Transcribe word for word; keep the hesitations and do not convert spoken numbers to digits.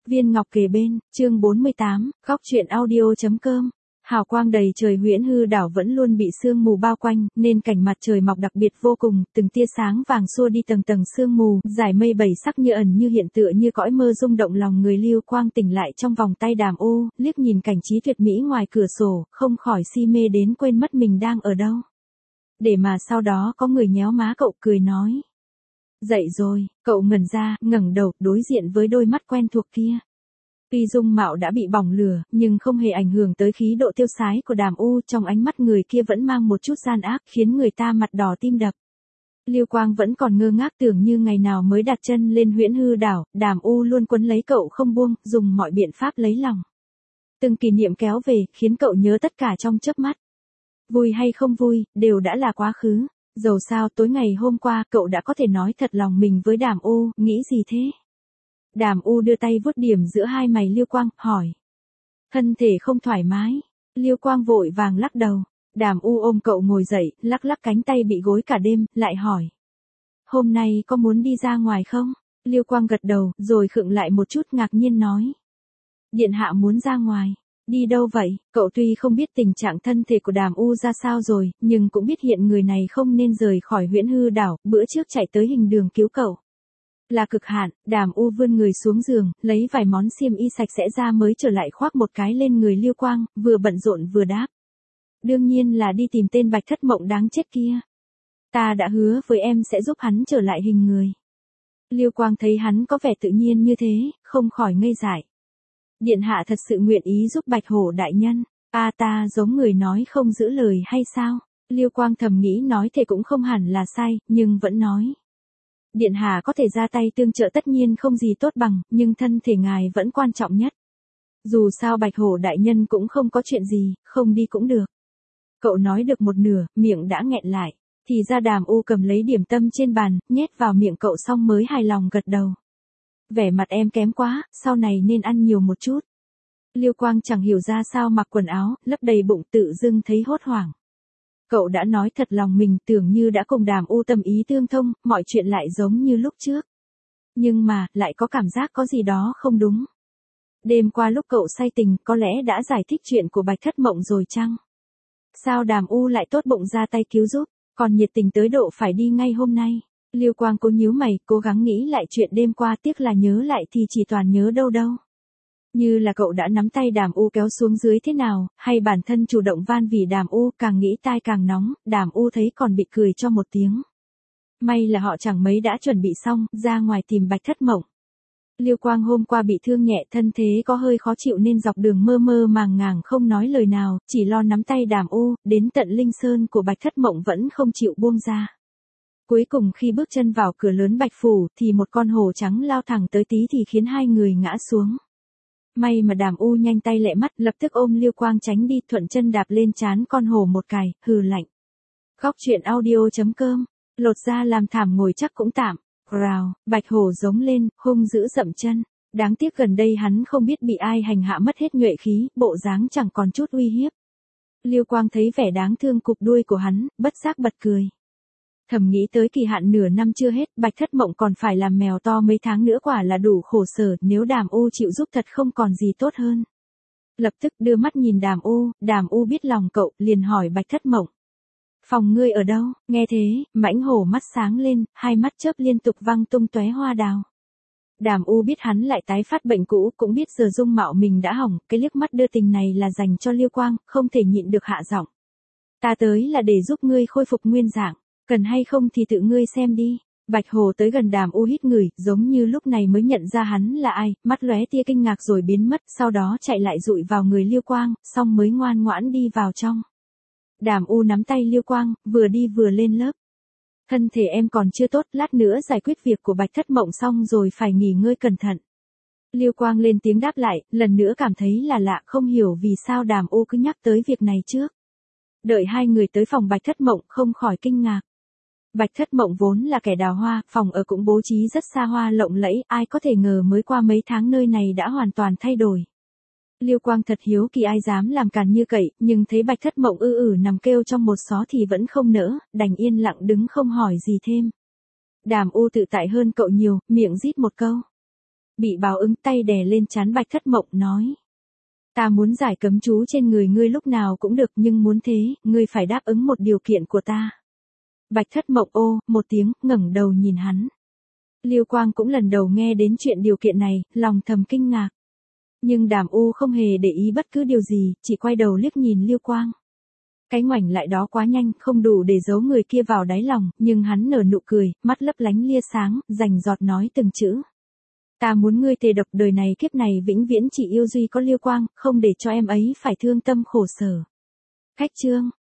Viên ngọc kề bên, chương bốn mươi tám, góc truyện audio.com. Hào quang đầy trời Huyễn Hư đảo vẫn luôn bị sương mù bao quanh, nên cảnh mặt trời mọc đặc biệt vô cùng, từng tia sáng vàng xua đi tầng tầng sương mù, dải mây bảy sắc như ẩn như hiện tựa như cõi mơ rung động lòng người. Lưu Quang tỉnh lại trong vòng tay Đàm U, liếc nhìn cảnh trí tuyệt mỹ ngoài cửa sổ, không khỏi si mê đến quên mất mình đang ở đâu. Để mà sau đó có người nhéo má cậu cười nói. Dậy rồi, cậu ngẩn ra, ngẩng đầu, đối diện với đôi mắt quen thuộc kia. Tuy dung mạo đã bị bỏng lửa, nhưng không hề ảnh hưởng tới khí độ tiêu sái của Đàm U, trong ánh mắt người kia vẫn mang một chút gian ác, khiến người ta mặt đỏ tim đập. Lưu Quang vẫn còn ngơ ngác tưởng như ngày nào mới đặt chân lên Huyễn Hư đảo, Đàm U luôn quấn lấy cậu không buông, dùng mọi biện pháp lấy lòng. Từng kỷ niệm kéo về, khiến cậu nhớ tất cả trong chớp mắt. Vui hay không vui, đều đã là quá khứ. Dầu sao tối ngày hôm qua cậu đã có thể nói thật lòng mình với Đàm U, nghĩ gì thế? Đàm U đưa tay vuốt điểm giữa hai mày Lưu Quang, hỏi. Thân thể không thoải mái. Lưu Quang vội vàng lắc đầu. Đàm U ôm cậu ngồi dậy, lắc lắc cánh tay bị gối cả đêm, lại hỏi. Hôm nay có muốn đi ra ngoài không? Lưu Quang gật đầu, rồi khựng lại một chút ngạc nhiên nói. Điện hạ muốn ra ngoài. Đi đâu vậy? Cậu tuy không biết tình trạng thân thể của Đàm U ra sao rồi, nhưng cũng biết hiện người này không nên rời khỏi Huyễn Hư đảo, bữa trước chạy tới hình đường cứu cậu. Là cực hạn, Đàm U vươn người xuống giường, lấy vài món xiêm y sạch sẽ ra mới trở lại khoác một cái lên người Lưu Quang, vừa bận rộn vừa đáp. Đương nhiên là đi tìm tên Bạch Thất Mộng đáng chết kia. Ta đã hứa với em sẽ giúp hắn trở lại hình người. Lưu Quang thấy hắn có vẻ tự nhiên như thế, không khỏi ngây dại. Điện hạ thật sự nguyện ý giúp Bạch Hổ đại nhân. A à, ta giống người nói không giữ lời hay sao? Lưu Quang thầm nghĩ nói thế cũng không hẳn là sai, nhưng vẫn nói. Điện hạ có thể ra tay tương trợ tất nhiên không gì tốt bằng, nhưng thân thể ngài vẫn quan trọng nhất. Dù sao Bạch Hổ đại nhân cũng không có chuyện gì, không đi cũng được. Cậu nói được một nửa, miệng đã nghẹn lại. Thì ra Đàm U cầm lấy điểm tâm trên bàn, nhét vào miệng cậu xong mới hài lòng gật đầu. Vẻ mặt em kém quá, sau này nên ăn nhiều một chút. Lưu Quang chẳng hiểu ra sao mặc quần áo, lấp đầy bụng tự dưng thấy hốt hoảng. Cậu đã nói thật lòng mình tưởng như đã cùng Đàm U tâm ý tương thông, mọi chuyện lại giống như lúc trước. Nhưng mà, lại có cảm giác có gì đó không đúng. Đêm qua lúc cậu say tình, có lẽ đã giải thích chuyện của Bạch Thất Mộng rồi chăng? Sao Đàm U lại tốt bụng ra tay cứu giúp, còn nhiệt tình tới độ phải đi ngay hôm nay? Lưu Quang cố nhíu mày, cố gắng nghĩ lại chuyện đêm qua, tiếc là nhớ lại thì chỉ toàn nhớ đâu đâu. Như là cậu đã nắm tay Đàm U kéo xuống dưới thế nào, hay bản thân chủ động van vì Đàm U, càng nghĩ tai càng nóng, Đàm U thấy còn bị cười cho một tiếng. May là họ chẳng mấy đã chuẩn bị xong, ra ngoài tìm Bạch Thất Mộng. Lưu Quang hôm qua bị thương nhẹ, thân thế có hơi khó chịu nên dọc đường mơ mơ màng màng không nói lời nào, chỉ lo nắm tay Đàm U, đến tận Linh Sơn của Bạch Thất Mộng vẫn không chịu buông ra. Cuối cùng khi bước chân vào cửa lớn Bạch Phủ thì một con hổ trắng lao thẳng tới tí thì khiến hai người ngã xuống. May mà Đàm U nhanh tay lẹ mắt, lập tức ôm Lưu Quang tránh đi, thuận chân đạp lên trán con hổ một cài, hừ lạnh. Góc truyện audio.com, lột ra làm thảm ngồi chắc cũng tạm. Rào, Bạch Hổ giống lên, hung dữ dậm chân. Đáng tiếc gần đây hắn không biết bị ai hành hạ mất hết nhuệ khí, bộ dáng chẳng còn chút uy hiếp. Lưu Quang thấy vẻ đáng thương cụp đuôi của hắn, bất giác bật cười. Thầm nghĩ tới kỳ hạn nửa năm chưa hết, Bạch Thất Mộng còn phải làm mèo to mấy tháng nữa, quả là đủ khổ sở, nếu Đàm U chịu giúp thật không còn gì tốt hơn. Lập tức đưa mắt nhìn Đàm U, Đàm U biết lòng cậu, liền hỏi Bạch Thất Mộng. Phòng ngươi ở đâu? Nghe thế, mãnh hổ mắt sáng lên, hai mắt chớp liên tục văng tung tóe hoa đào. Đàm U biết hắn lại tái phát bệnh cũ, cũng biết giờ dung mạo mình đã hỏng, cái liếc mắt đưa tình này là dành cho Lưu Quang, không thể nhịn được hạ giọng. Ta tới là để giúp ngươi khôi phục nguyên dạng, cần hay không thì tự ngươi xem đi. Bạch Hổ tới gần Đàm U hít ngửi, giống như lúc này mới nhận ra hắn là ai, mắt lóe tia kinh ngạc rồi biến mất, sau đó chạy lại dụi vào người Lưu Quang, xong mới ngoan ngoãn đi vào trong. Đàm U nắm tay Lưu Quang, vừa đi vừa lên lớp. Thân thể em còn chưa tốt, lát nữa giải quyết việc của Bạch Thất Mộng xong rồi phải nghỉ ngơi cẩn thận. Lưu Quang lên tiếng đáp lại, lần nữa cảm thấy là lạ, không hiểu vì sao Đàm U cứ nhắc tới việc này trước. Đợi hai người tới phòng Bạch Thất Mộng, không khỏi kinh ngạc. Bạch Thất Mộng vốn là kẻ đào hoa, phòng ở cũng bố trí rất xa hoa lộng lẫy, ai có thể ngờ mới qua mấy tháng nơi này đã hoàn toàn thay đổi. Lưu Quang thật hiếu kỳ ai dám làm càn như cậy, nhưng thấy Bạch Thất Mộng ư ử nằm kêu trong một xó thì vẫn không nỡ, đành yên lặng đứng không hỏi gì thêm. Đàm U tự tại hơn cậu nhiều, miệng rít một câu. Bị báo ứng tay đè lên trán Bạch Thất Mộng nói. Ta muốn giải cấm chú trên người ngươi lúc nào cũng được nhưng muốn thế, ngươi phải đáp ứng một điều kiện của ta. Bạch Thất Mộng ô, một tiếng, ngẩng đầu nhìn hắn. Lưu Quang cũng lần đầu nghe đến chuyện điều kiện này, lòng thầm kinh ngạc. Nhưng Đàm U không hề để ý bất cứ điều gì, chỉ quay đầu liếc nhìn Lưu Quang. Cái ngoảnh lại đó quá nhanh, không đủ để giấu người kia vào đáy lòng, nhưng hắn nở nụ cười, mắt lấp lánh lia sáng, rành giọt nói từng chữ. Ta muốn ngươi thề độc đời này kiếp này vĩnh viễn chỉ yêu duy có Lưu Quang, không để cho em ấy phải thương tâm khổ sở. Khách chương